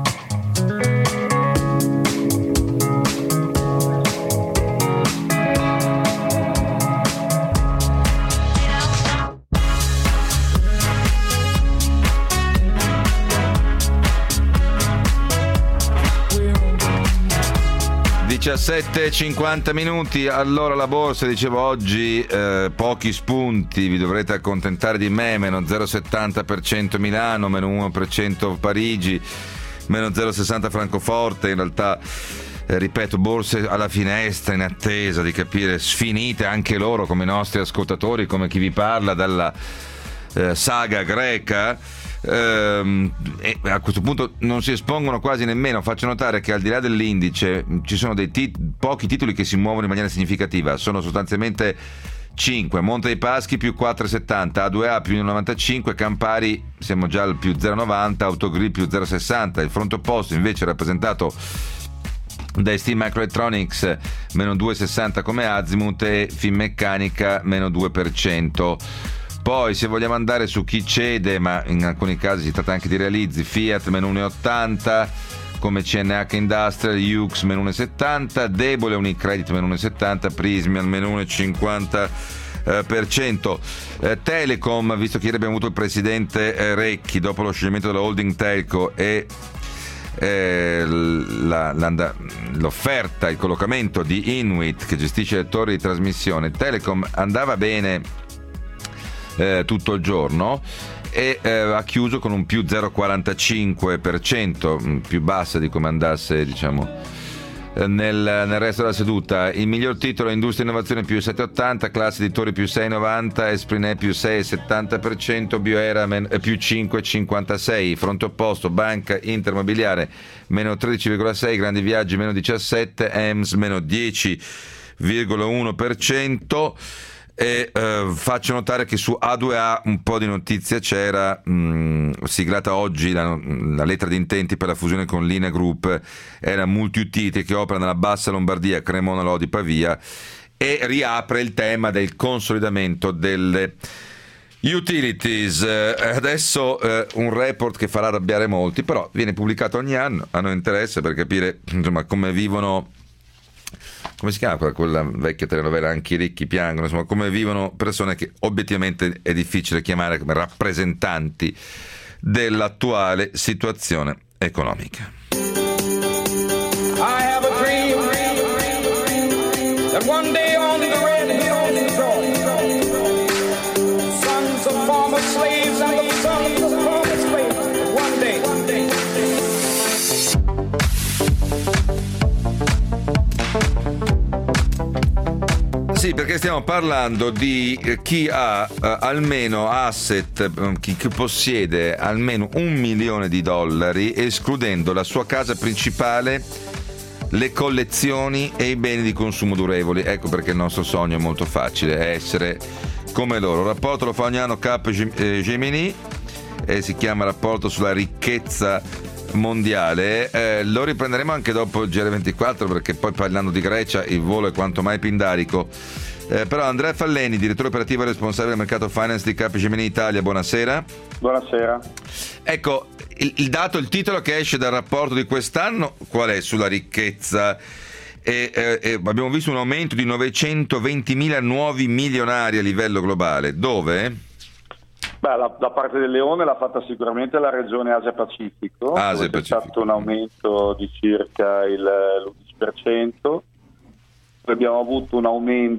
(17:50). Allora la borsa, dicevo oggi pochi spunti, vi dovrete accontentare di me, meno 0,70% Milano, meno 1% Parigi, meno 0,60 Francoforte. In realtà ripeto, borse alla finestra in attesa di capire, sfinite anche loro come i nostri ascoltatori, come chi vi parla dalla saga greca. E a questo punto non si espongono quasi nemmeno. Faccio notare che al di là dell'indice ci sono pochi titoli che si muovono in maniera significativa, sono sostanzialmente 5. Monte dei Paschi più 4,70, A2A più 1,95, Campari siamo già al più 0,90, Autogrill più 0,60. Il fronte opposto invece è rappresentato da ST Microelectronics meno 2,60 come Azimut e Finmeccanica meno 2%. Poi se vogliamo andare su chi cede, ma in alcuni casi si tratta anche di realizzi, Fiat meno 1,80 come CNH Industrial, Hughes meno 1,70, debole Unicredit meno 1,70, Prysmian meno 1,50%. Telecom, visto che ieri abbiamo avuto il presidente Recchi dopo lo scioglimento della holding Telco e l'offerta, il collocamento di Inuit che gestisce le torri di trasmissione, Telecom andava bene tutto il giorno e ha chiuso con un più 0,45%, più bassa di come andasse, diciamo, nel resto della seduta. Il miglior titolo è Industria e Innovazione più 7,80, Classe Editori più 6,90, Esprinet più 6,70%, Bioera più 5,56, fronte opposto Banca Intermobiliare meno 13,6, Grandi Viaggi meno 17, EMS meno 10,1%. E faccio notare che su A2A un po' di notizia c'era, siglata oggi la lettera di intenti per la fusione con Linea Group, era Multiutili che opera nella Bassa Lombardia, Cremona, Lodi, Pavia, e riapre il tema del consolidamento delle utilities. Adesso un report che farà arrabbiare molti, però viene pubblicato ogni anno, hanno interesse per capire insomma come vivono. Come si chiama quella vecchia telenovela Anche i ricchi piangono, insomma come vivono persone che obiettivamente è difficile chiamare come rappresentanti dell'attuale situazione economica. I have a dream that one day on the red hills in Georgia, sons of former slaves and the sons of former slaves, one day. Sì, perché stiamo parlando di chi ha almeno asset, chi possiede almeno $1 milione, escludendo la sua casa principale, le collezioni e i beni di consumo durevoli. Ecco perché il nostro sogno è molto facile, è essere come loro. Il rapporto lo fa ogni anno Capgemini e si chiama Rapporto sulla ricchezza mondiale. Lo riprenderemo anche dopo il GR24, perché poi parlando di Grecia il volo è quanto mai pindarico. Però Andrea Falleni, direttore operativo e responsabile del mercato finance di Capgemini Italia, buonasera. Buonasera. Ecco, il dato, il titolo che esce dal rapporto di quest'anno qual è sulla ricchezza? Abbiamo visto un aumento di 920.000 nuovi milionari a livello globale. Dove? Beh, la parte del leone l'ha fatta sicuramente la regione Asia-Pacifico, dove c'è stato un aumento di circa l'11%. Abbiamo avuto un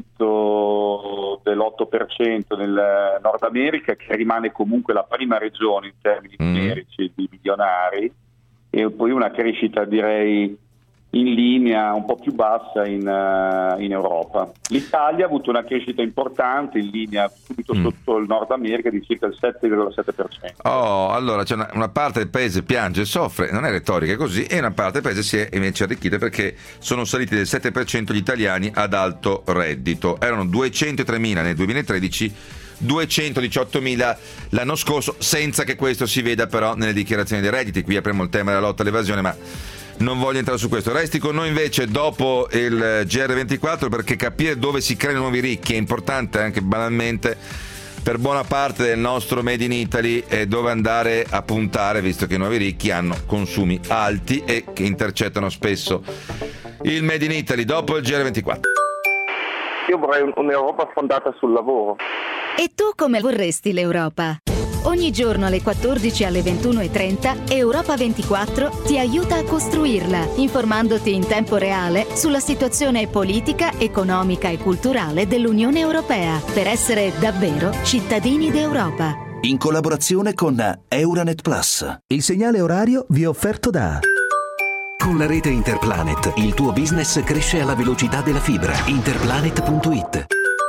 aumento dell'8% nel Nord America, che rimane comunque la prima regione in termini numerici di milionari, e poi una crescita direi in linea, un po' più bassa in Europa. L'Italia ha avuto una crescita importante in linea subito sotto il Nord America di circa il 7,7%. Allora c'è una parte del paese piange e soffre, non è retorica, è così, e una parte del paese si è invece arricchita perché sono saliti del 7% gli italiani ad alto reddito. Erano 203.000 nel 2013, 218.000 l'anno scorso, senza che questo si veda però nelle dichiarazioni dei redditi. Qui apriamo il tema della lotta all'evasione, ma non voglio entrare su questo. Resti con noi invece dopo il GR24, perché capire dove si creano nuovi ricchi è importante anche banalmente per buona parte del nostro Made in Italy e dove andare a puntare, visto che i nuovi ricchi hanno consumi alti e che intercettano spesso il Made in Italy. Dopo il GR24. Io vorrei un'Europa fondata sul lavoro. E tu come vorresti l'Europa? Ogni giorno alle 14 e alle 21:30 Europa 24 ti aiuta a costruirla, informandoti in tempo reale sulla situazione politica, economica e culturale dell'Unione Europea, per essere davvero cittadini d'Europa. In collaborazione con Euranet Plus. Il segnale orario vi è offerto da... Con la rete Interplanet, il tuo business cresce alla velocità della fibra. Interplanet.it.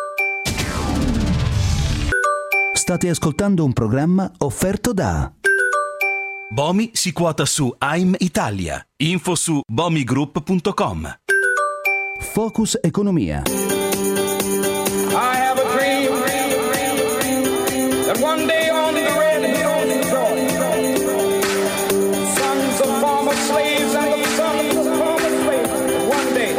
State ascoltando un programma offerto da... Bomi si quota su AIM Italia. Info su bomigroup.com. Focus Economia. I have a dream that one day on the red hills in Georgia, sons of former slaves and the sons of former slaves, one day.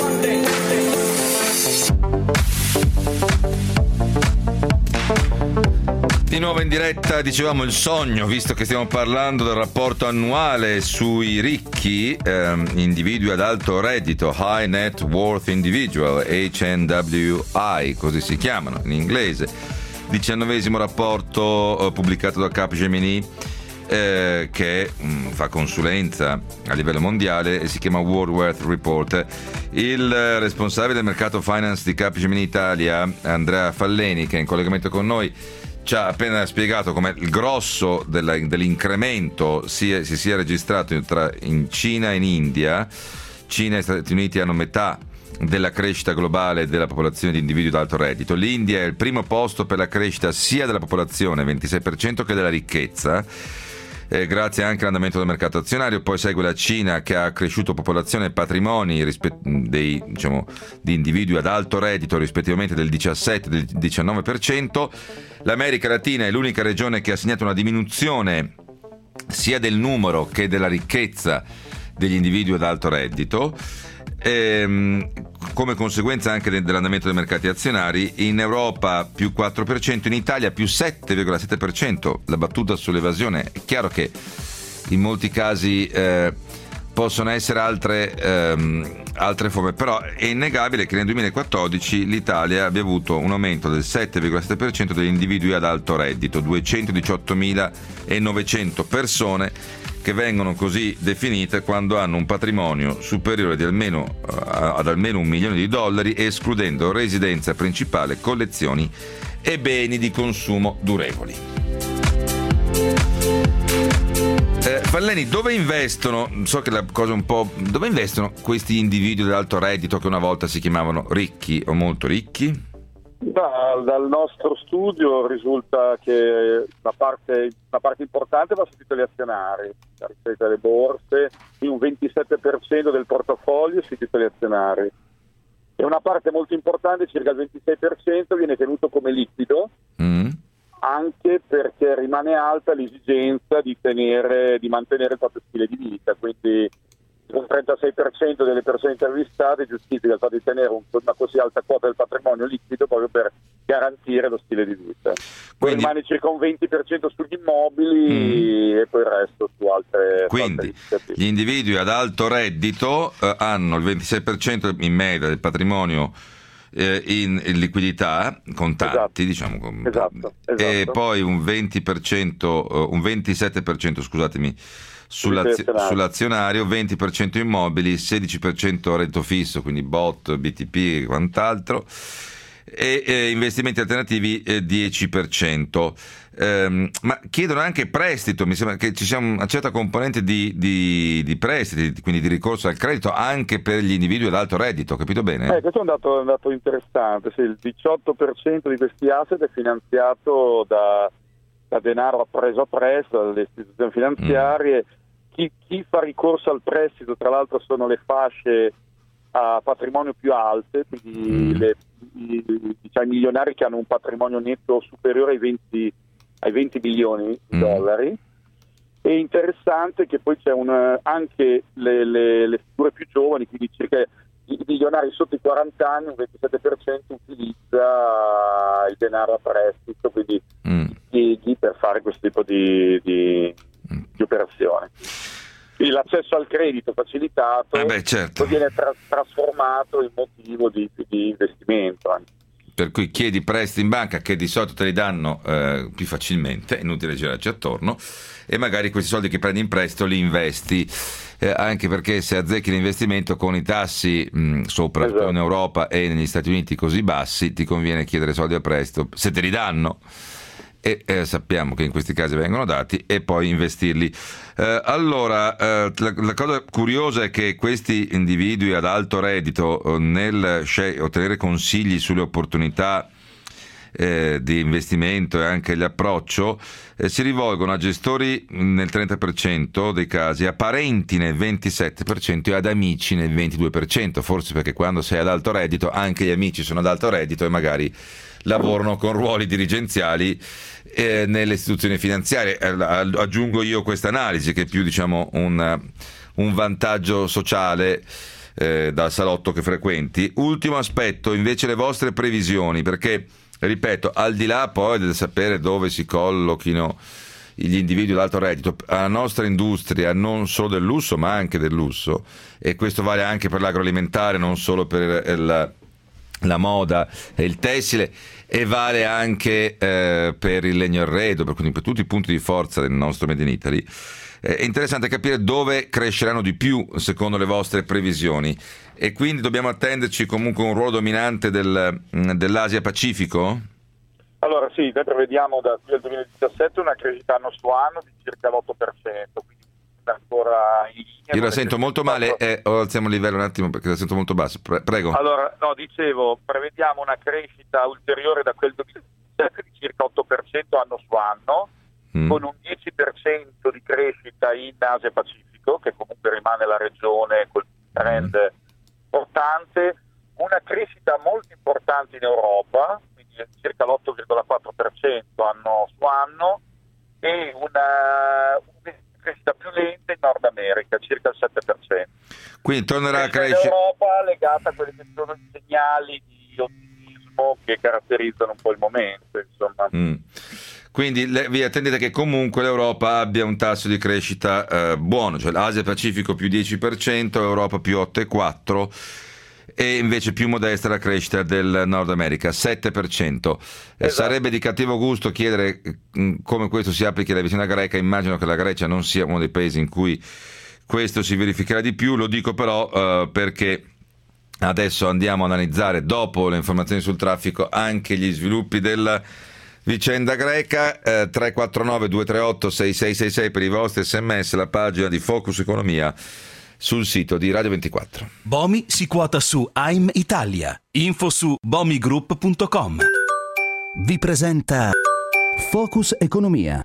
Di nuovo in diretta, dicevamo il sogno, visto che stiamo parlando del rapporto annuale sui ricchi, individui ad alto reddito, High Net Worth Individual, HNWI, così si chiamano in inglese. 19esimo rapporto pubblicato da Capgemini, che fa consulenza a livello mondiale e si chiama World Wealth Report. Il responsabile del mercato finance di Capgemini Italia, Andrea Falleni, che è in collegamento con noi, ci ha appena spiegato come il grosso dell'incremento si sia registrato in Cina e in India. Cina e Stati Uniti hanno metà della crescita globale della popolazione di individui ad alto reddito. L'India è il primo posto per la crescita sia della popolazione, 26%, che della ricchezza, grazie anche all'andamento del mercato azionario. Poi segue la Cina, che ha cresciuto popolazione e patrimoni di individui ad alto reddito rispettivamente del 17% e del 19%. L'America Latina è l'unica regione che ha segnato una diminuzione sia del numero che della ricchezza degli individui ad alto reddito, come conseguenza anche dell'andamento dei mercati azionari. In Europa più 4%, in Italia più 7,7%. La battuta sull'evasione, è chiaro che in molti casi possono essere altre forme, però è innegabile che nel 2014 l'Italia abbia avuto un aumento del 7,7% degli individui ad alto reddito, 218.900 persone che vengono così definite quando hanno un patrimonio superiore ad almeno $1 milione, escludendo residenza principale, collezioni e beni di consumo durevoli. Falleni, dove investono? So che la cosa dove investono questi individui ad alto reddito che una volta si chiamavano ricchi o molto ricchi? Dal nostro studio risulta che una parte importante va sui titoli azionari, la ripresa delle borse, un 27% del portafoglio sui titoli azionari, e una parte molto importante, circa il 26%, viene tenuto come liquido, anche perché rimane alta l'esigenza di mantenere il proprio stile di vita, quindi il 36% delle persone intervistate giustifica il fatto di tenere una così alta quota del patrimonio liquido proprio per garantire lo stile di vita. Poi rimane circa un 20% sugli immobili e poi il resto su altre. Quindi gli individui ad alto reddito hanno il 26% in media del patrimonio in liquidità contanti, diciamo, esatto. E poi un 27%, scusatemi, sull'azionario, 20% immobili, 16% reddito fisso, quindi BOT, BTP e quant'altro, e investimenti alternativi 10%. Ma chiedono anche prestito, mi sembra che ci sia una certa componente di prestiti, quindi di ricorso al credito anche per gli individui ad alto reddito, capito bene? Questo è un dato interessante, sì, il 18% di questi asset è finanziato da denaro preso a prestito dalle istituzioni finanziarie. Chi fa ricorso al prestito, tra l'altro, sono le fasce a patrimonio più alte, quindi i milionari che hanno un patrimonio netto superiore ai 20 milioni di dollari. È interessante che poi c'è anche le figure più giovani, quindi circa i milionari sotto i 40 anni, un 27% utilizza il denaro a prestito, quindi impieghi per fare questo tipo di operazioni. Quindi l'accesso al credito facilitato certo. Poi viene trasformato in motivo di investimento. Per cui chiedi prestiti in banca, che di solito te li danno più facilmente, è inutile girarci attorno, e magari questi soldi che prendi in prestito li investi, anche perché se azzecchi l'investimento con i tassi soprattutto in Europa e negli Stati Uniti così bassi, ti conviene chiedere soldi a prestito se te li danno, e sappiamo che in questi casi vengono dati, e poi investirli. Allora, la cosa curiosa è che questi individui ad alto reddito, nel ottenere consigli sulle opportunità di investimento e anche l'approccio, si rivolgono a gestori nel 30% dei casi, a parenti nel 27% e ad amici nel 22%, forse perché quando sei ad alto reddito anche gli amici sono ad alto reddito e magari lavorano con ruoli dirigenziali nelle istituzioni finanziarie. Aggiungo io questa analisi, che è più, diciamo, un vantaggio sociale dal salotto che frequenti. Ultimo aspetto, invece, le vostre previsioni, perché, ripeto, al di là poi del sapere dove si collochino gli individui d'alto reddito, la nostra industria, non solo del lusso ma anche del lusso, e questo vale anche per l'agroalimentare, non solo per la moda e il tessile, e vale anche per il legno arredo, quindi per tutti i punti di forza del nostro Made in Italy. È interessante capire dove cresceranno di più secondo le vostre previsioni, e quindi dobbiamo attenderci comunque un ruolo dominante dell'Asia Pacifico? Allora sì, noi prevediamo da qui al 2017 una crescita anno su anno di circa l'8%, quindi ancora in linea. Io la sento molto male, alziamo il livello un attimo perché la sento molto basso. Prego. Allora, no, dicevo, prevediamo una crescita ulteriore da quel 2017 di circa 8% anno su anno, con un 10% di crescita in Asia Pacifico, che comunque rimane la regione col trend importante, una crescita molto importante in Europa, quindi circa l'8,4% anno su anno, e una crescita più lenta in Nord America, circa il 7%. Quindi tornerà a crescere. L'Europa legata a quelli che sono i segnali di ottimismo che caratterizzano un po' il momento, insomma. Quindi vi attendete che comunque l'Europa abbia un tasso di crescita buono, cioè l'Asia Pacifico più 10%, Europa più 8,4%, e invece più modesta la crescita del Nord America, 7%. Esatto. Sarebbe di cattivo gusto chiedere come questo si applichi alla vicenda greca. Immagino che la Grecia non sia uno dei paesi in cui questo si verificherà di più. Lo dico però perché adesso andiamo a analizzare, dopo le informazioni sul traffico, anche gli sviluppi della vicenda greca. 349 238 6666 per i vostri sms, la pagina di Focus Economia sul sito di Radio 24. BOMI si quota su AIM Italia. Info su bomigroup.com. Vi presenta Focus Economia.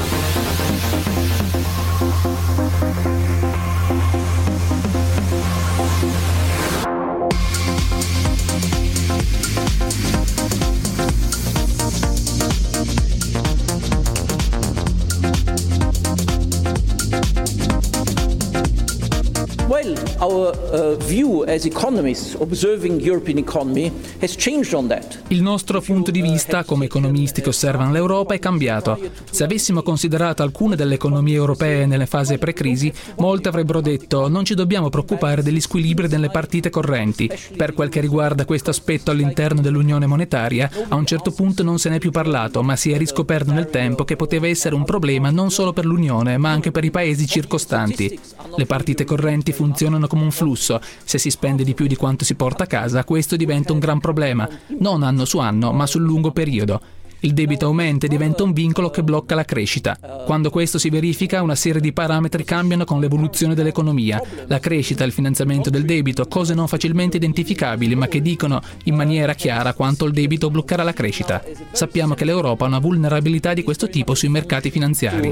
Well, our view as economists observing European economy has changed on that. Il nostro punto di vista come economisti che osservano l'Europa è cambiato. Se avessimo considerato alcune delle economie europee nelle fasi pre-crisi, molte avrebbero detto non ci dobbiamo preoccupare degli squilibri delle partite correnti. Per quel che riguarda questo aspetto all'interno dell'Unione monetaria, a un certo punto non se n'è più parlato, ma si è riscoperto nel tempo che poteva essere un problema non solo per l'Unione, ma anche per i paesi circostanti. Le partite correnti funzionano come un flusso. Se si spende di più di quanto si porta a casa, questo diventa un gran problema, non anno su anno, ma sul lungo periodo. Il debito aumenta e diventa un vincolo che blocca la crescita. Quando questo si verifica, una serie di parametri cambiano con l'evoluzione dell'economia. La crescita e il finanziamento del debito, cose non facilmente identificabili, ma che dicono in maniera chiara quanto il debito bloccherà la crescita. Sappiamo che l'Europa ha una vulnerabilità di questo tipo sui mercati finanziari.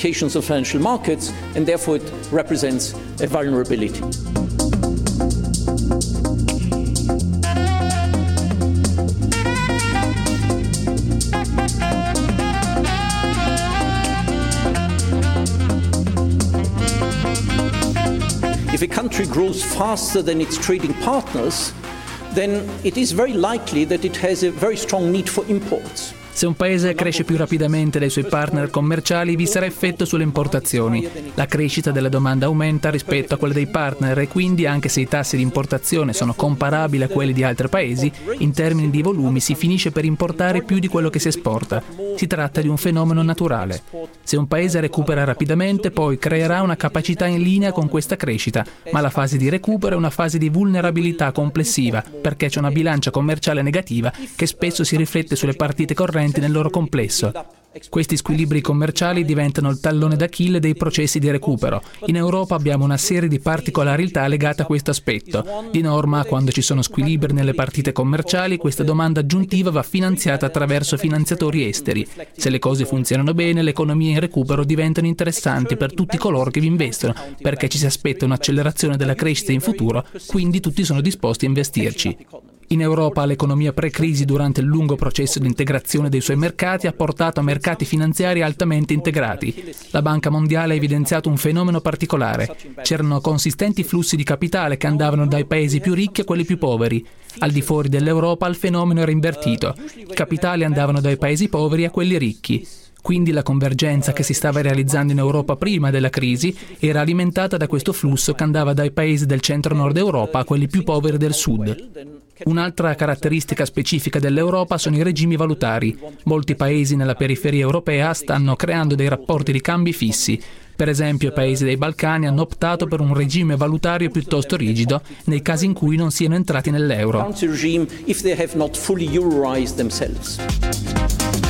If a country grows faster than its trading partners, then it is very likely that it has a very strong need for imports. Se un paese cresce più rapidamente dei suoi partner commerciali, vi sarà effetto sulle importazioni. La crescita della domanda aumenta rispetto a quella dei partner e quindi, anche se i tassi di importazione sono comparabili a quelli di altri paesi, in termini di volumi si finisce per importare più di quello che si esporta. Si tratta di un fenomeno naturale. Se un paese recupera rapidamente, poi creerà una capacità in linea con questa crescita, ma la fase di recupero è una fase di vulnerabilità complessiva, perché c'è una bilancia commerciale negativa che spesso si riflette sulle partite correnti nel loro complesso. Questi squilibri commerciali diventano il tallone d'Achille dei processi di recupero. In Europa abbiamo una serie di particolarità legate a questo aspetto. Di norma, quando ci sono squilibri nelle partite commerciali, questa domanda aggiuntiva va finanziata attraverso finanziatori esteri. Se le cose funzionano bene, le economie in recupero diventano interessanti per tutti coloro che vi investono, perché ci si aspetta un'accelerazione della crescita in futuro, quindi tutti sono disposti a investirci. In Europa l'economia pre-crisi, durante il lungo processo di integrazione dei suoi mercati, ha portato a mercati finanziari altamente integrati. La Banca Mondiale ha evidenziato un fenomeno particolare. C'erano consistenti flussi di capitale che andavano dai paesi più ricchi a quelli più poveri. Al di fuori dell'Europa il fenomeno era invertito. I capitali andavano dai paesi poveri a quelli ricchi. Quindi la convergenza che si stava realizzando in Europa prima della crisi era alimentata da questo flusso che andava dai paesi del centro-nord Europa a quelli più poveri del sud. Un'altra caratteristica specifica dell'Europa sono i regimi valutari. Molti paesi nella periferia europea stanno creando dei rapporti di cambi fissi. Per esempio, i paesi dei Balcani hanno optato per un regime valutario piuttosto rigido nei casi in cui non siano entrati nell'euro.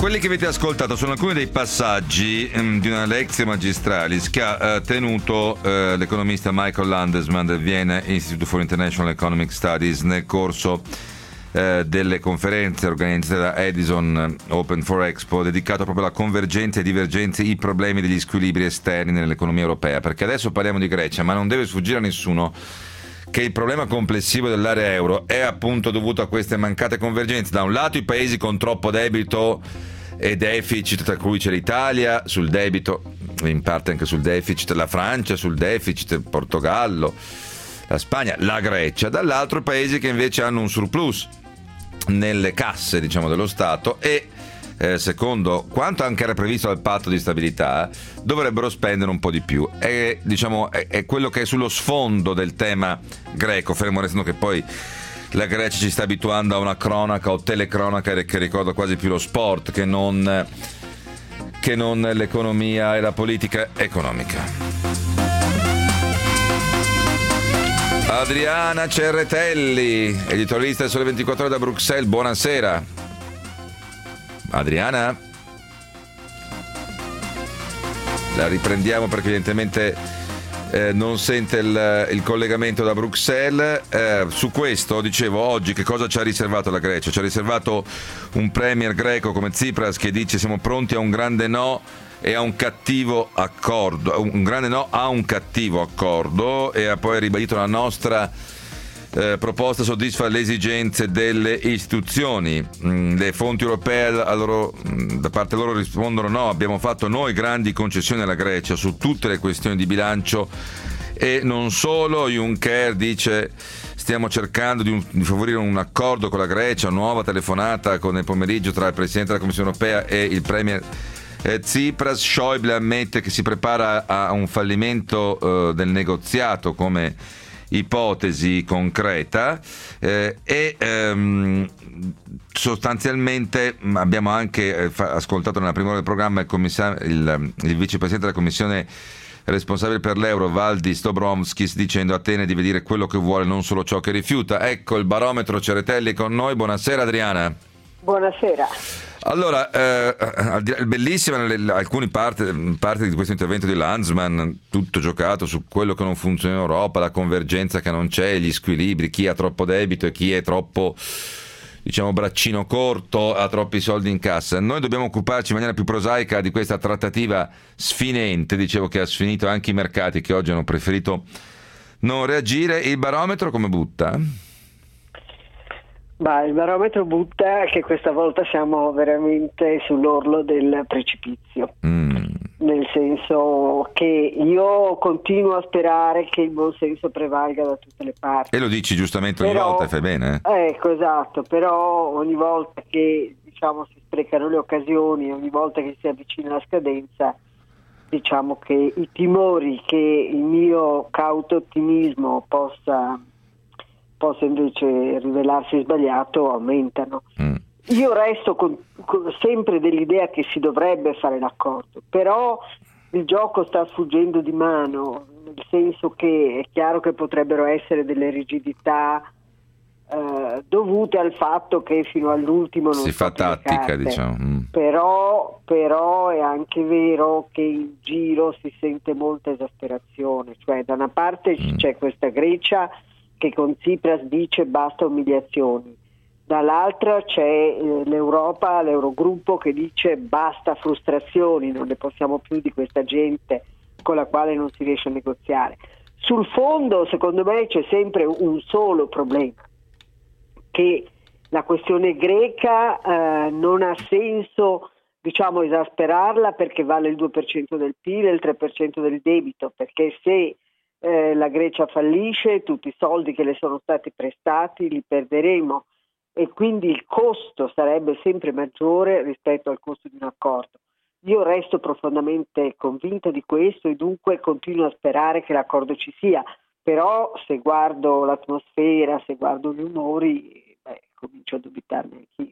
quelli che avete ascoltato sono alcuni dei passaggi di una Lectio Magistralis che ha tenuto l'economista Michael Landesman del Vienna Institute for International Economic Studies nel corso delle conferenze organizzate da Edison Open for Expo, dedicato proprio alla convergenza e divergenze, i problemi degli squilibri esterni nell'economia europea, perché adesso parliamo di Grecia, ma non deve sfuggire a nessuno che il problema complessivo dell'area euro è appunto dovuto a queste mancate convergenze. Da un lato i paesi con troppo debito e deficit, tra cui c'è l'Italia sul debito, in parte anche sul deficit, la Francia sul deficit, il Portogallo, la Spagna, la Grecia, dall'altro i paesi che invece hanno un surplus nelle casse, diciamo, dello Stato e secondo quanto anche era previsto dal patto di stabilità dovrebbero spendere un po' di più. È, diciamo, è quello che è sullo sfondo del tema greco, fermo restando che poi la Grecia ci sta abituando a una cronaca o telecronaca che ricorda quasi più lo sport che non l'economia e la politica economica. Adriana Cerretelli, editorialista del Sole 24 Ore da Bruxelles, buonasera. Adriana? La riprendiamo perché evidentemente non sente il collegamento da Bruxelles. Su questo, dicevo, oggi che cosa ci ha riservato la Grecia? Ci ha riservato un premier greco come Tsipras che dice siamo pronti a un grande no e a un cattivo accordo, un grande no a un cattivo accordo, e ha poi ribadito la nostra proposta soddisfa le esigenze delle istituzioni. Le fonti europee da parte loro rispondono no, abbiamo fatto noi grandi concessioni alla Grecia su tutte le questioni di bilancio e non solo. Juncker dice stiamo cercando di favorire un accordo con la Grecia, nuova telefonata nel pomeriggio tra il Presidente della Commissione Europea e il Premier Tsipras. Schäuble ammette che si prepara a un fallimento del negoziato come ipotesi concreta sostanzialmente abbiamo anche ascoltato nella prima ora del programma il vicepresidente della Commissione responsabile per l'euro Valdis Dombrovskis dicendo Atene deve dire quello che vuole, non solo ciò che rifiuta. Ecco il barometro Cerretelli con noi. Buonasera Adriana. Buonasera. Allora, bellissima alcune parti di questo intervento di Landsman, tutto giocato su quello che non funziona in Europa, la convergenza che non c'è, gli squilibri, chi ha troppo debito e chi è troppo, diciamo, braccino corto, ha troppi soldi in cassa. Noi dobbiamo occuparci in maniera più prosaica di questa trattativa sfinente, dicevo, che ha sfinito anche i mercati che oggi hanno preferito non reagire. Il barometro come butta? Il barometro butta che questa volta siamo veramente sull'orlo del precipizio, nel senso che io continuo a sperare che il buon senso prevalga da tutte le parti. E lo dici giustamente ogni volta, fai bene. Ecco, esatto, però ogni volta che diciamo si sprecano le occasioni, ogni volta che si avvicina la scadenza, diciamo che i timori che il mio cauto ottimismo possa invece rivelarsi sbagliato aumentano. Io resto sempre dell'idea che si dovrebbe fare l'accordo, però il gioco sta sfuggendo di mano, nel senso che è chiaro che potrebbero essere delle rigidità dovute al fatto che fino all'ultimo non si fa tattica, diciamo. Però è anche vero che in giro si sente molta esasperazione, cioè da una parte c'è questa Grecia che con Tsipras dice basta umiliazioni, dall'altra c'è l'Europa, l'Eurogruppo che dice basta frustrazioni, non ne possiamo più di questa gente con la quale non si riesce a negoziare. Sul fondo secondo me c'è sempre un solo problema, che la questione greca non ha senso diciamo esasperarla perché vale il 2% del PIL e il 3% del debito, perché se la Grecia fallisce, tutti i soldi che le sono stati prestati li perderemo e quindi il costo sarebbe sempre maggiore rispetto al costo di un accordo. Io resto profondamente convinta di questo e dunque continuo a sperare che l'accordo ci sia, però se guardo l'atmosfera, se guardo gli umori, comincio a dubitarne anch'io.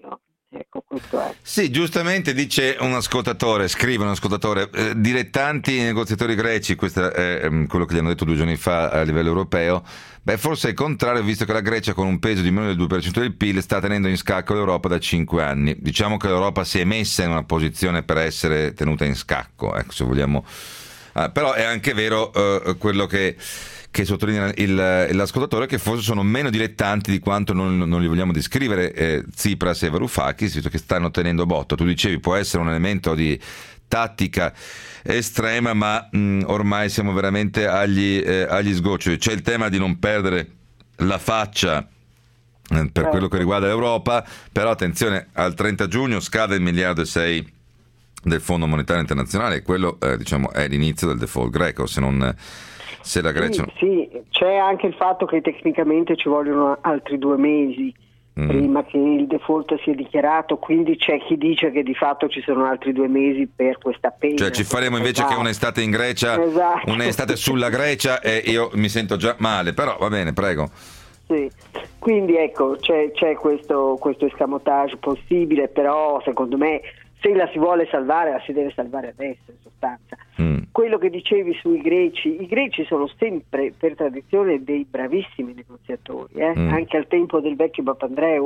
Ecco, questo è. Sì, giustamente dice un ascoltatore, scrive un ascoltatore, dilettanti negoziatori greci, questo è quello che gli hanno detto 2 giorni fa a livello europeo. Beh, forse è il contrario, visto che la Grecia con un peso di meno del 2% del PIL sta tenendo in scacco l'Europa da 5 anni. Diciamo che l'Europa si è messa in una posizione per essere tenuta in scacco, ecco, se vogliamo. Però è anche vero quello che sottolinea l'ascoltatore, che forse sono meno dilettanti di quanto non li vogliamo descrivere Tsipras e Varoufakis, visto che stanno tenendo botta. Tu dicevi può essere un elemento di tattica estrema, ma ormai siamo veramente agli sgoccioli. C'è il tema di non perdere la faccia per quello che riguarda l'Europa, però attenzione, al 30 giugno scade il 1,6 miliardi del Fondo Monetario Internazionale, e quello diciamo è l'inizio del default greco, se la Grecia... Sì, c'è anche il fatto che tecnicamente ci vogliono altri 2 mesi prima che il default sia dichiarato, quindi c'è chi dice che di fatto ci sono altri 2 mesi per questa pena. Cioè ci faremo invece che un'estate in Grecia, un'estate sulla Grecia, e io mi sento già male, però va bene, prego. Sì, quindi ecco, c'è questo escamotage possibile, però secondo me se la si vuole salvare la si deve salvare adesso, in sostanza. Quello che dicevi sui greci, i greci sono sempre per tradizione dei bravissimi negoziatori, anche al tempo del vecchio Papandreou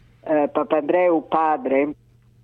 padre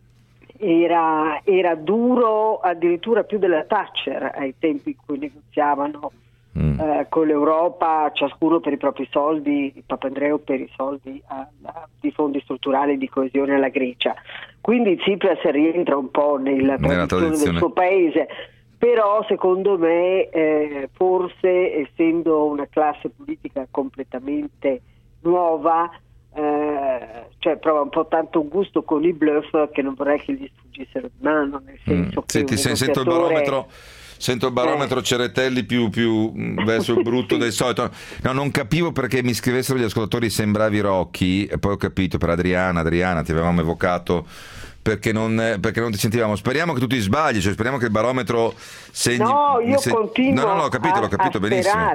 era duro addirittura più della Thatcher ai tempi in cui negoziavano con l'Europa, ciascuno per i propri soldi, Papandreou per i soldi di fondi strutturali di coesione alla Grecia. Quindi Tsipras rientra un po' nella tradizione del suo paese, però secondo me forse essendo una classe politica completamente nuova, cioè prova un po' tanto un gusto con i bluff che non vorrei che gli sfuggissero di mano, nel senso che sento il barometro Ceretelli più verso il brutto del solito. No, non capivo perché mi scrivessero gli ascoltatori sembravi Rocky, e poi ho capito per Adriana ti avevamo evocato perché non ti sentivamo. Speriamo che tu ti sbagli, cioè speriamo che il barometro segni. No, io continuo l'ho capito benissimo.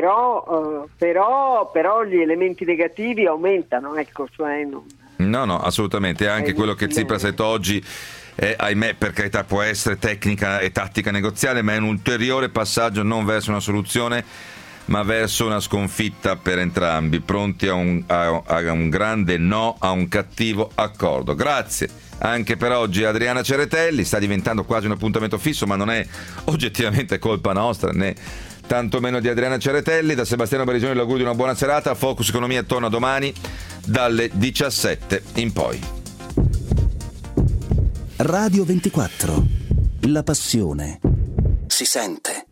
Però gli elementi negativi aumentano, ecco, cioè No, assolutamente, anche quello che Tsipras ha detto oggi. Ahimè, per carità, può essere tecnica e tattica negoziale, ma è un ulteriore passaggio non verso una soluzione, ma verso una sconfitta per entrambi, pronti a un grande no, a un cattivo accordo. Grazie anche per oggi Adriana Ceretelli, sta diventando quasi un appuntamento fisso, ma non è oggettivamente colpa nostra, né tantomeno di Adriana Ceretelli. Da Sebastiano Barisoni l'augurio di una buona serata. Focus Economia torna domani dalle 17 in poi. Radio 24. La passione si sente.